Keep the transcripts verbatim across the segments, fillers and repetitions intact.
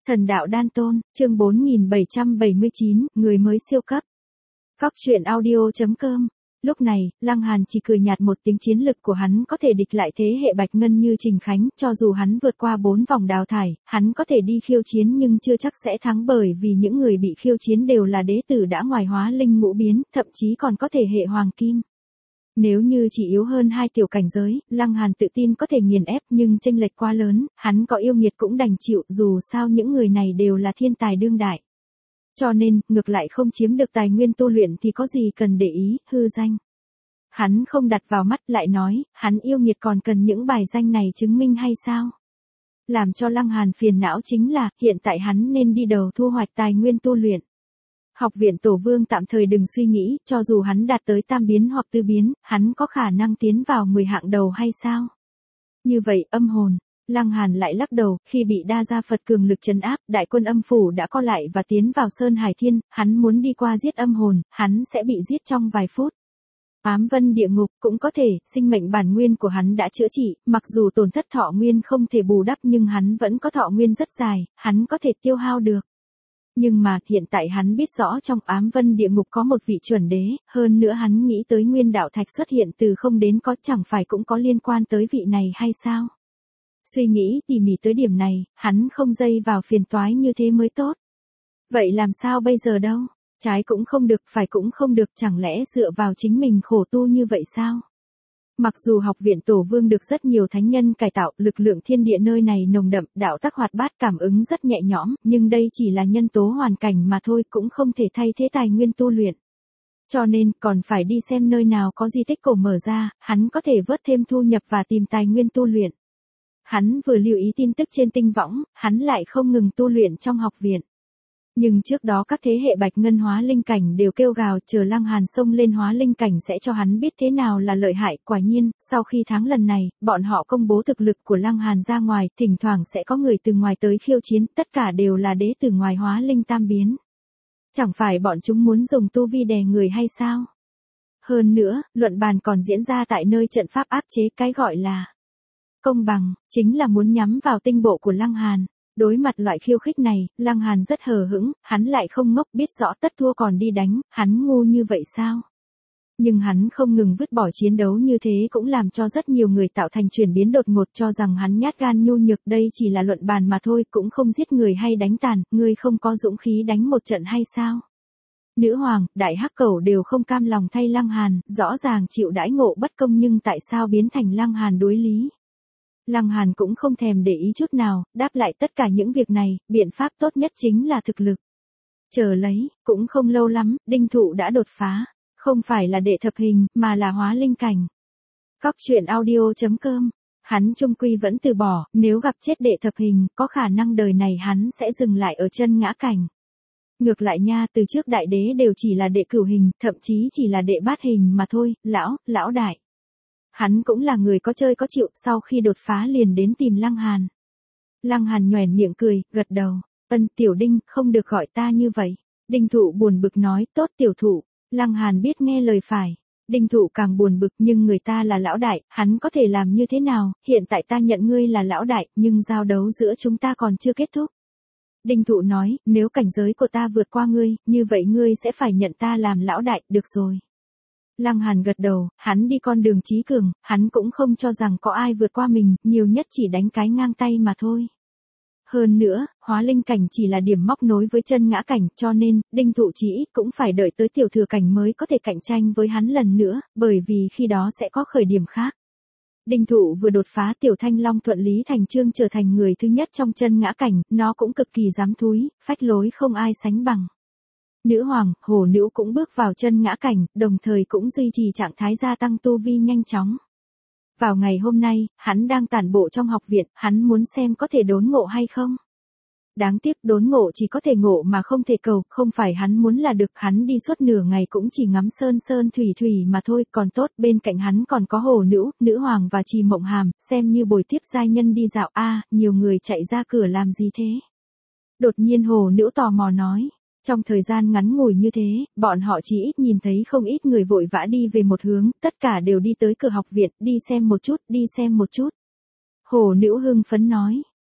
Thần đạo đan tôn, chương bốn nghìn bảy trăm bảy mươi chín, người mới siêu cấp. Góc truyện audio chấm com. Lúc này, Lăng Hàn chỉ cười nhạt một tiếng, chiến lực của hắn có thể địch lại thế hệ Bạch Ngân như Trình Khánh, cho dù hắn vượt qua bốn vòng đào thải, hắn có thể đi khiêu chiến nhưng chưa chắc sẽ thắng, bởi vì những người bị khiêu chiến đều là đế tử đã ngoài hóa linh ngũ biến, thậm chí còn có thể hệ hoàng kim. Nếu như chỉ yếu hơn hai tiểu cảnh giới, Lăng Hàn tự tin có thể nghiền ép, nhưng chênh lệch quá lớn, hắn có yêu nghiệt cũng đành chịu, dù sao những người này đều là thiên tài đương đại. Cho nên, ngược lại không chiếm được tài nguyên tu luyện thì có gì cần để ý, hư danh. Hắn không đặt vào mắt, lại nói, hắn yêu nghiệt còn cần những bài danh này chứng minh hay sao? Làm cho Lăng Hàn phiền não chính là, hiện tại hắn nên đi đầu thu hoạch tài nguyên tu luyện. Học viện Tổ Vương tạm thời đừng suy nghĩ, cho dù hắn đạt tới tam biến hoặc tư biến, hắn có khả năng tiến vào mười hạng đầu hay sao? Như vậy, âm hồn. Lăng Hàn lại lắc đầu, khi bị đa gia Phật cường lực trấn áp, đại quân âm phủ đã co lại và tiến vào Sơn Hải Thiên, hắn muốn đi qua giết âm hồn, hắn sẽ bị giết trong vài phút. Ám vân địa ngục, cũng có thể, sinh mệnh bản nguyên của hắn đã chữa trị, mặc dù tổn thất thọ nguyên không thể bù đắp nhưng hắn vẫn có thọ nguyên rất dài, hắn có thể tiêu hao được. Nhưng mà, hiện tại hắn biết rõ trong ám vân địa ngục có một vị chuẩn đế, hơn nữa hắn nghĩ tới nguyên đạo thạch xuất hiện từ không đến có, chẳng phải cũng có liên quan tới vị này hay sao? Suy nghĩ tỉ mỉ tới điểm này, hắn không dây vào phiền toái như thế mới tốt. Vậy làm sao bây giờ đâu? Trái cũng không được, phải cũng không được, chẳng lẽ dựa vào chính mình khổ tu như vậy sao? Mặc dù học viện Tổ Vương được rất nhiều thánh nhân cải tạo, lực lượng thiên địa nơi này nồng đậm, đạo tắc hoạt bát, cảm ứng rất nhẹ nhõm, nhưng đây chỉ là nhân tố hoàn cảnh mà thôi, cũng không thể thay thế tài nguyên tu luyện. Cho nên, còn phải đi xem nơi nào có di tích cổ mở ra, hắn có thể vớt thêm thu nhập và tìm tài nguyên tu luyện. Hắn vừa lưu ý tin tức trên tinh võng, hắn lại không ngừng tu luyện trong học viện. Nhưng trước đó các thế hệ Bạch Ngân hóa linh cảnh đều kêu gào, chờ Lăng Hàn xông lên hóa linh cảnh sẽ cho hắn biết thế nào là lợi hại. Quả nhiên, sau khi thắng lần này, bọn họ công bố thực lực của Lăng Hàn ra ngoài, thỉnh thoảng sẽ có người từ ngoài tới khiêu chiến, tất cả đều là đế từ ngoài hóa linh tam biến. Chẳng phải bọn chúng muốn dùng tu vi đè người hay sao? Hơn nữa, luận bàn còn diễn ra tại nơi trận pháp áp chế, cái gọi là công bằng, chính là muốn nhắm vào tinh bộ của Lăng Hàn. Đối mặt loại khiêu khích này, Lăng Hàn rất hờ hững, hắn lại không ngốc, biết rõ tất thua còn đi đánh, hắn ngu như vậy sao? Nhưng hắn không ngừng vứt bỏ chiến đấu như thế cũng làm cho rất nhiều người tạo thành chuyển biến đột ngột, cho rằng hắn nhát gan nhu nhược, đây chỉ là luận bàn mà thôi, cũng không giết người hay đánh tàn, ngươi không có dũng khí đánh một trận hay sao? Nữ hoàng, đại hắc cẩu đều không cam lòng thay Lăng Hàn, rõ ràng chịu đãi ngộ bất công nhưng tại sao biến thành Lăng Hàn đối lý? Lăng Hàn cũng không thèm để ý chút nào, đáp lại tất cả những việc này, biện pháp tốt nhất chính là thực lực. Chờ lấy, cũng không lâu lắm, Đinh Thụ đã đột phá, không phải là đệ thập hình, mà là hóa linh cảnh. Góc truyện audio chấm com, hắn chung quy vẫn từ bỏ, nếu gặp chết đệ thập hình, có khả năng đời này hắn sẽ dừng lại ở chân ngã cảnh. Ngược lại nha, từ trước đại đế đều chỉ là đệ cửu hình, thậm chí chỉ là đệ bát hình mà thôi, lão, lão đại. Hắn cũng là người có chơi có chịu, sau khi đột phá liền đến tìm Lăng Hàn. Lăng Hàn nhoẻn miệng cười, gật đầu, ân tiểu Đinh, không được gọi ta như vậy. Đinh Thụ buồn bực nói, tốt tiểu Thụ. Lăng Hàn biết nghe lời phải. Đinh Thụ càng buồn bực, nhưng người ta là lão đại, hắn có thể làm như thế nào, hiện tại ta nhận ngươi là lão đại, nhưng giao đấu giữa chúng ta còn chưa kết thúc. Đinh Thụ nói, nếu cảnh giới của ta vượt qua ngươi, như vậy ngươi sẽ phải nhận ta làm lão đại, được rồi. Lăng Hàn gật đầu, hắn đi con đường chí cường, hắn cũng không cho rằng có ai vượt qua mình, nhiều nhất chỉ đánh cái ngang tay mà thôi. Hơn nữa, hóa linh cảnh chỉ là điểm móc nối với chân ngã cảnh, cho nên, Đinh Thụ chí ít cũng phải đợi tới tiểu thừa cảnh mới có thể cạnh tranh với hắn lần nữa, bởi vì khi đó sẽ có khởi điểm khác. Đinh Thụ vừa đột phá tiểu thanh long thuận lý thành chương trở thành người thứ nhất trong chân ngã cảnh, nó cũng cực kỳ dám thúi, phách lối không ai sánh bằng. Nữ hoàng, hồ nữ cũng bước vào chân ngã cảnh, đồng thời cũng duy trì trạng thái gia tăng tu vi nhanh chóng. Vào ngày hôm nay, hắn đang tản bộ trong học viện, hắn muốn xem có thể đốn ngộ hay không. Đáng tiếc đốn ngộ chỉ có thể ngộ mà không thể cầu, không phải hắn muốn là được, hắn đi suốt nửa ngày cũng chỉ ngắm sơn sơn thủy thủy mà thôi, còn tốt bên cạnh hắn còn có hồ nữ, nữ hoàng và Trì Mộng Hàm, xem như bồi tiếp giai nhân đi dạo. A, nhiều người chạy ra cửa làm gì thế? Đột nhiên hồ nữ tò mò nói. Trong thời gian ngắn ngủi như thế, bọn họ chỉ ít nhìn thấy không ít người vội vã đi về một hướng, tất cả đều đi tới cửa học viện, đi xem một chút, đi xem một chút. Hồ nữ hưng phấn nói,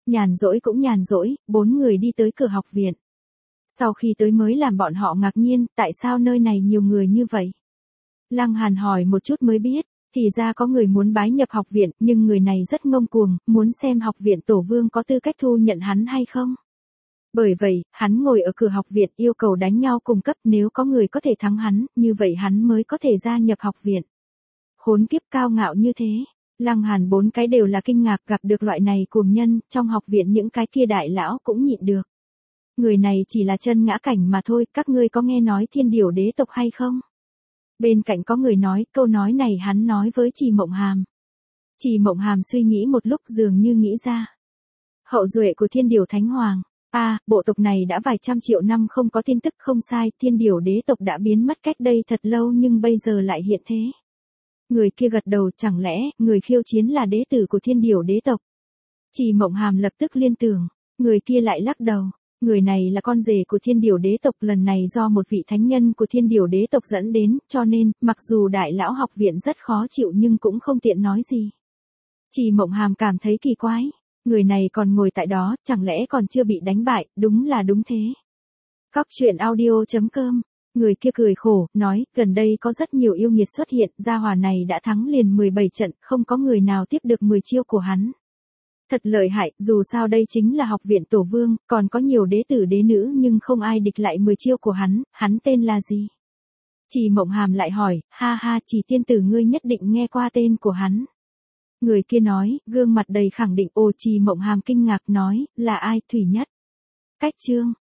Nhàn rỗi cũng nhàn rỗi, bốn người đi tới cửa học viện. Sau khi tới mới làm bọn họ ngạc nhiên, tại sao nơi này nhiều người như vậy? Lăng Hàn hỏi một chút mới biết, thì ra có người muốn bái nhập học viện, nhưng người này rất ngông cuồng, muốn xem học viện tổ vương có tư cách thu nhận hắn hay không. Bởi vậy, hắn ngồi ở cửa học viện yêu cầu đánh nhau cùng cấp, nếu có người có thể thắng hắn, như vậy hắn mới có thể gia nhập học viện. Khốn kiếp cao ngạo như thế. Lăng Hàn bốn cái đều là kinh ngạc gặp được loại này cuồng nhân, trong học viện những cái kia đại lão cũng nhịn được. Người này chỉ là chân ngã cảnh mà thôi, các ngươi có nghe nói thiên điểu đế tộc hay không? Bên cạnh có người nói, câu nói này hắn nói với Trì Mộng Hàm. Trì Mộng Hàm suy nghĩ một lúc dường như nghĩ ra. Hậu duệ của thiên điểu thánh hoàng. a à, bộ tộc này đã vài trăm triệu năm không có tin tức, không sai, thiên điểu đế tộc đã biến mất cách đây thật lâu nhưng bây giờ lại hiện thế. Người kia gật đầu, chẳng lẽ, người khiêu chiến là đế tử của thiên điểu đế tộc? Trì Mộng Hàm lập tức liên tưởng, người kia lại lắc đầu, người này là con rể của thiên điểu đế tộc, lần này do một vị thánh nhân của thiên điểu đế tộc dẫn đến, cho nên, mặc dù đại lão học viện rất khó chịu nhưng cũng không tiện nói gì. Trì Mộng Hàm cảm thấy kỳ quái, người này còn ngồi tại đó, chẳng lẽ còn chưa bị đánh bại, đúng là đúng thế. Cóc truyện audio chấm com. Người kia cười khổ, nói, gần đây có rất nhiều yêu nghiệt xuất hiện, gia hỏa này đã thắng liền mười bảy trận, không có người nào tiếp được mười chiêu của hắn. Thật lợi hại, dù sao đây chính là học viện tổ vương, còn có nhiều đế tử đế nữ nhưng không ai địch lại mười chiêu của hắn, hắn tên là gì? Trì Mộng Hàm lại hỏi, ha ha, Trì tiên tử ngươi nhất định nghe qua tên của hắn. Người kia nói, gương mặt đầy khẳng định, ồ Trì Mộng Hàm kinh ngạc nói, là ai? Thủy Nhất. Cách chương.